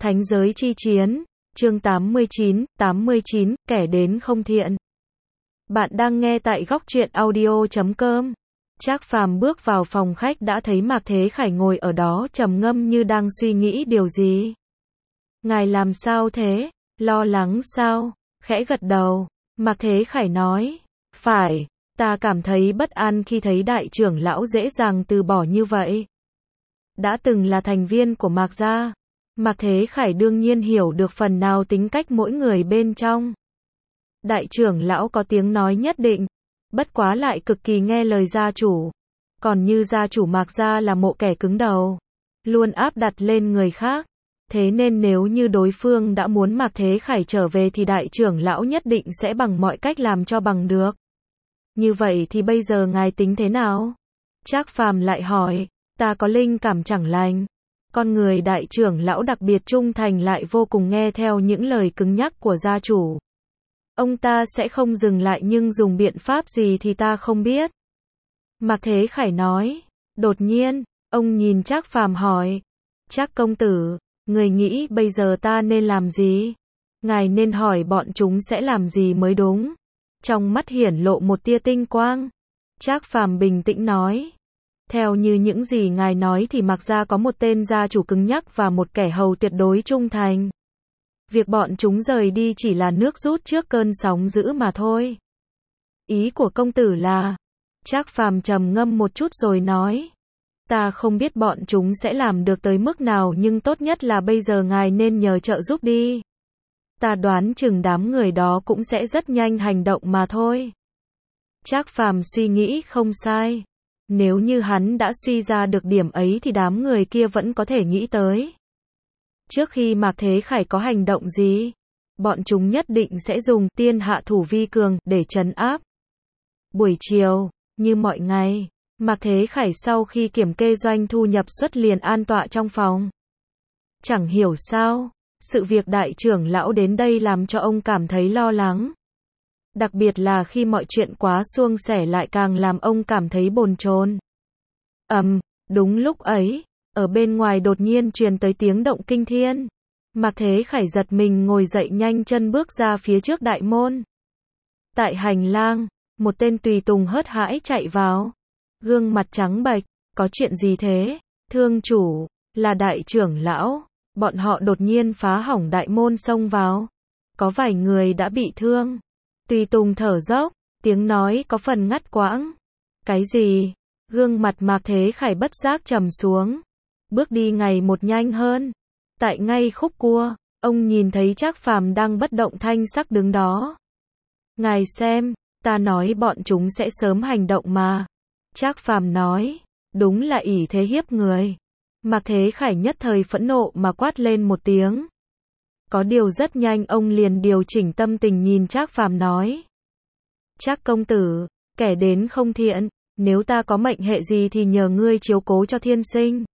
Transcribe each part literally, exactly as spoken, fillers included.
Thánh giới chi chiến, chương tám mươi chín, tám mươi chín, kẻ đến không thiện. Bạn đang nghe tại góc truyện audio chấm com. Trác Phàm bước vào phòng khách đã thấy Mạc Thế Khải ngồi ở đó trầm ngâm như đang suy nghĩ điều gì. Ngài làm sao thế? Lo lắng sao? Khẽ gật đầu, Mạc Thế Khải nói, phải, ta cảm thấy bất an khi thấy đại trưởng lão dễ dàng từ bỏ như vậy. Đã từng là thành viên của Mạc gia, Mạc Thế Khải đương nhiên hiểu được phần nào tính cách mỗi người bên trong. Đại trưởng lão có tiếng nói nhất định, bất quá lại cực kỳ nghe lời gia chủ. Còn như gia chủ Mạc gia là mộ kẻ cứng đầu, luôn áp đặt lên người khác. Thế nên nếu như đối phương đã muốn Mạc Thế Khải trở về thì đại trưởng lão nhất định sẽ bằng mọi cách làm cho bằng được. Như vậy thì bây giờ ngài tính thế nào? Trác Phàm lại hỏi, ta có linh cảm chẳng lành. Con người đại trưởng lão đặc biệt trung thành lại vô cùng nghe theo những lời cứng nhắc của gia chủ. Ông ta sẽ không dừng lại nhưng dùng biện pháp gì thì ta không biết. Mạc Thế Khải nói, đột nhiên, ông nhìn Trác Phàm hỏi, Trác công tử, người nghĩ bây giờ ta nên làm gì? Ngài nên hỏi bọn chúng sẽ làm gì mới đúng. Trong mắt hiển lộ một tia tinh quang. Trác Phàm bình tĩnh nói, theo như những gì ngài nói thì Mạc gia có một tên gia chủ cứng nhắc và một kẻ hầu tuyệt đối trung thành. Việc bọn chúng rời đi chỉ là nước rút trước cơn sóng dữ mà thôi. Ý của công tử là? Trác Phàm trầm ngâm một chút rồi nói, ta không biết bọn chúng sẽ làm được tới mức nào nhưng tốt nhất là bây giờ ngài nên nhờ trợ giúp đi. Ta đoán chừng đám người đó cũng sẽ rất nhanh hành động mà thôi. Trác Phàm suy nghĩ không sai. Nếu như hắn đã suy ra được điểm ấy thì đám người kia vẫn có thể nghĩ tới. Trước khi Mạc Thế Khải có hành động gì, bọn chúng nhất định sẽ dùng tiên hạ thủ vi cường để trấn áp. Buổi chiều, như mọi ngày, Mạc Thế Khải sau khi kiểm kê doanh thu nhập suất liền an tọa trong phòng. Chẳng hiểu sao, sự việc đại trưởng lão đến đây làm cho ông cảm thấy lo lắng. Đặc biệt là khi mọi chuyện quá suôn sẻ lại càng làm ông cảm thấy bồn chồn. Ầm, đúng lúc ấy, ở bên ngoài đột nhiên truyền tới tiếng động kinh thiên. Mạc Thế Khải giật mình ngồi dậy nhanh chân bước ra phía trước đại môn. Tại hành lang, một tên tùy tùng hớt hãi chạy vào. Gương mặt trắng bệch, có chuyện gì thế? Thương chủ, là đại trưởng lão, bọn họ đột nhiên phá hỏng đại môn xông vào. Có vài người đã bị thương. Tùy tùng thở dốc, tiếng nói có phần ngắt quãng. Cái gì? Gương mặt Mạc Thế Khải bất giác trầm xuống. Bước đi ngày một nhanh hơn. Tại ngay khúc cua, ông nhìn thấy Trác Phàm đang bất động thanh sắc đứng đó. Ngài xem, ta nói bọn chúng sẽ sớm hành động mà. Trác Phàm nói, đúng là ỷ thế hiếp người. Mạc Thế Khải nhất thời phẫn nộ mà quát lên một tiếng. Có điều rất nhanh ông liền điều chỉnh tâm tình nhìn Trác Phàm nói. Trác công tử, kẻ đến không thiện, nếu ta có mệnh hệ gì thì nhờ ngươi chiếu cố cho thiên sinh.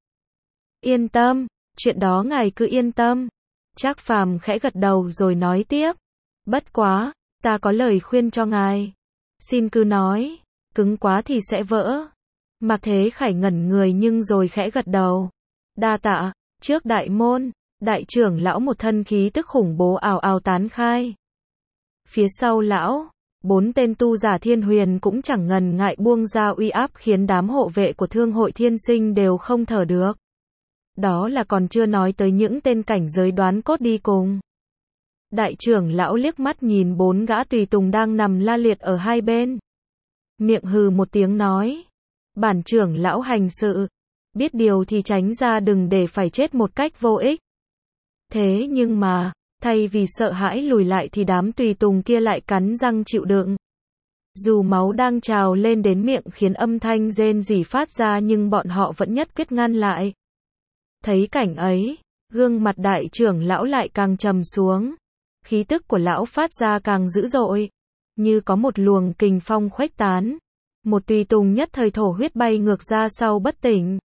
Yên tâm, chuyện đó ngài cứ yên tâm. Trác Phàm khẽ gật đầu rồi nói tiếp. Bất quá, ta có lời khuyên cho ngài. Xin cứ nói, cứng quá thì sẽ vỡ. Mạc Thế Khải ngẩn người nhưng rồi khẽ gật đầu. Đa tạ, trước đại môn. Đại trưởng lão một thân khí tức khủng bố ào ào tán khai. Phía sau lão, bốn tên tu giả thiên huyền cũng chẳng ngần ngại buông ra uy áp khiến đám hộ vệ của thương hội thiên sinh đều không thở được. Đó là còn chưa nói tới những tên cảnh giới đoán cốt đi cùng. Đại trưởng lão liếc mắt nhìn bốn gã tùy tùng đang nằm la liệt ở hai bên. Miệng hừ một tiếng nói. Bản trưởng lão hành sự. Biết điều thì tránh ra đừng để phải chết một cách vô ích. Thế nhưng mà, thay vì sợ hãi lùi lại thì đám tùy tùng kia lại cắn răng chịu đựng. Dù máu đang trào lên đến miệng khiến âm thanh rên rỉ phát ra nhưng bọn họ vẫn nhất quyết ngăn lại. Thấy cảnh ấy, gương mặt đại trưởng lão lại càng trầm xuống. Khí tức của lão phát ra càng dữ dội, như có một luồng kình phong khuếch tán. Một tùy tùng nhất thời thổ huyết bay ngược ra sau bất tỉnh.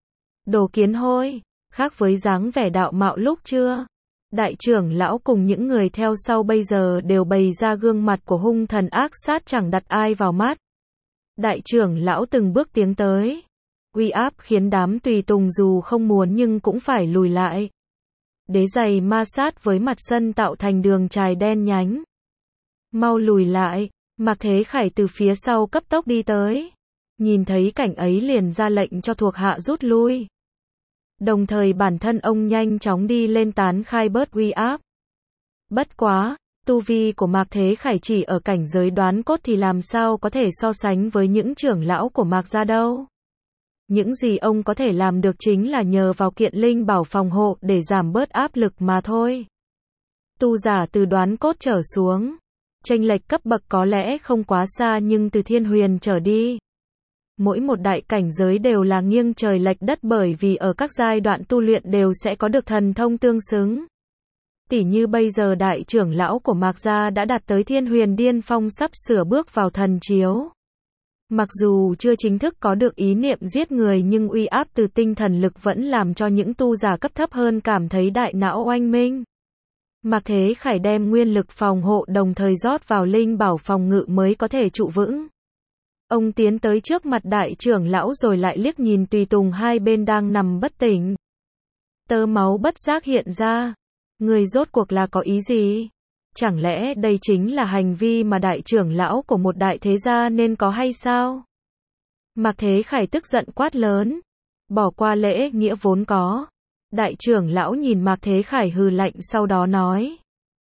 Đồ kiến hôi, khác với dáng vẻ đạo mạo lúc chưa. Đại trưởng lão cùng những người theo sau bây giờ đều bày ra gương mặt của hung thần ác sát chẳng đặt ai vào mắt. Đại trưởng lão từng bước tiến tới. Uy áp khiến đám tùy tùng dù không muốn nhưng cũng phải lùi lại. Đế giày ma sát với mặt sân tạo thành đường chài đen nhánh. Mau lùi lại, Mạc Thế Khải từ phía sau cấp tốc đi tới. Nhìn thấy cảnh ấy liền ra lệnh cho thuộc hạ rút lui. Đồng thời bản thân ông nhanh chóng đi lên tán khai bớt uy áp. Bất quá, tu vi của Mạc Thế Khải chỉ ở cảnh giới đoán cốt thì làm sao có thể so sánh với những trưởng lão của Mạc gia đâu. Những gì ông có thể làm được chính là nhờ vào kiện linh bảo phòng hộ để giảm bớt áp lực mà thôi. Tu giả từ đoán cốt trở xuống, chênh lệch cấp bậc có lẽ không quá xa nhưng từ thiên huyền trở đi, mỗi một đại cảnh giới đều là nghiêng trời lệch đất bởi vì ở các giai đoạn tu luyện đều sẽ có được thần thông tương xứng. Tỉ như bây giờ đại trưởng lão của Mạc gia đã đạt tới thiên huyền điên phong sắp sửa bước vào thần chiếu. Mặc dù chưa chính thức có được ý niệm giết người nhưng uy áp từ tinh thần lực vẫn làm cho những tu giả cấp thấp hơn cảm thấy đại não oanh minh. Mạc Thế Khải đem nguyên lực phòng hộ đồng thời rót vào linh bảo phòng ngự mới có thể trụ vững. Ông tiến tới trước mặt đại trưởng lão rồi lại liếc nhìn tùy tùng hai bên đang nằm bất tỉnh. Tơ máu bất giác hiện ra. Người rốt cuộc là có ý gì? Chẳng lẽ đây chính là hành vi mà đại trưởng lão của một đại thế gia nên có hay sao? Mạc Thế Khải tức giận quát lớn. Bỏ qua lễ nghĩa vốn có. Đại trưởng lão nhìn Mạc Thế Khải hừ lạnh sau đó nói.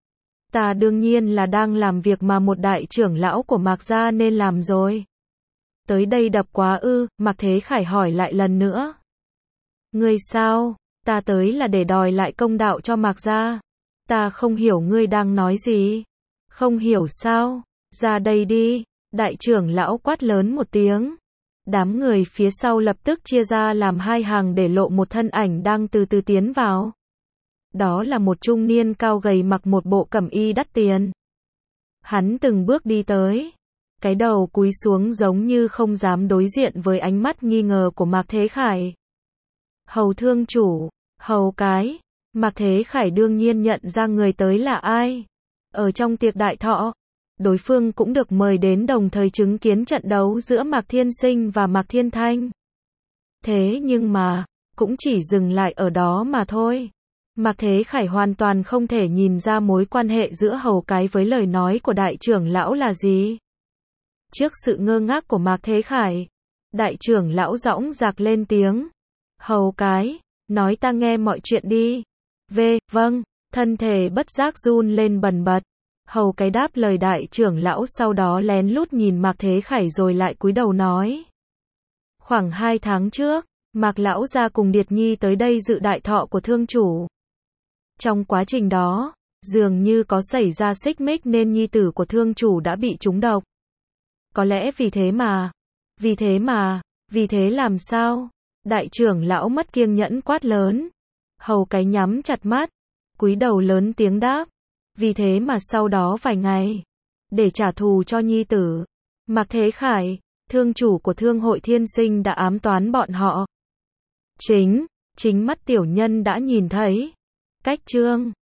Ta đương nhiên là đang làm việc mà một đại trưởng lão của Mạc gia nên làm rồi. Tới đây đập quá ư, Mạc Thế Khải hỏi lại lần nữa. Ngươi sao? Ta tới là để đòi lại công đạo cho Mạc gia. Ta không hiểu ngươi đang nói gì. Không hiểu sao? Ra đây đi. Đại trưởng lão quát lớn một tiếng. Đám người phía sau lập tức chia ra làm hai hàng để lộ một thân ảnh đang từ từ tiến vào. Đó là một trung niên cao gầy mặc một bộ cẩm y đắt tiền. Hắn từng bước đi tới. Cái đầu cúi xuống giống như không dám đối diện với ánh mắt nghi ngờ của Mạc Thế Khải. Hầu thương chủ, hầu cái. Mạc Thế Khải đương nhiên nhận ra người tới là ai. Ở trong tiệc đại thọ, đối phương cũng được mời đến đồng thời chứng kiến trận đấu giữa Mạc Thiên Sinh và Mạc Thiên Thanh. Thế nhưng mà, cũng chỉ dừng lại ở đó mà thôi. Mạc Thế Khải hoàn toàn không thể nhìn ra mối quan hệ giữa hầu cái với lời nói của đại trưởng lão là gì. Trước sự ngơ ngác của Mạc Thế Khải, đại trưởng lão dõng dạc lên tiếng. Hầu cái, nói ta nghe mọi chuyện đi. V, vâng, thân thể bất giác run lên bần bật. Hầu cái đáp lời đại trưởng lão sau đó lén lút nhìn Mạc Thế Khải rồi lại cúi đầu nói. Khoảng hai tháng trước, Mạc lão gia cùng Điệt Nhi tới đây dự đại thọ của thương chủ. Trong quá trình đó, dường như có xảy ra xích mích nên nhi tử của thương chủ đã bị trúng độc. Có lẽ vì thế mà, vì thế mà, vì thế làm sao? Đại trưởng lão mất kiêng nhẫn quát lớn. Hầu cái nhắm chặt mắt, cúi đầu lớn tiếng đáp. Vì thế mà sau đó vài ngày, để trả thù cho nhi tử, Mạc Thế Khải, thương chủ của Thương hội Thiên Sinh đã ám toán bọn họ. Chính, chính mắt tiểu nhân đã nhìn thấy. Cách chương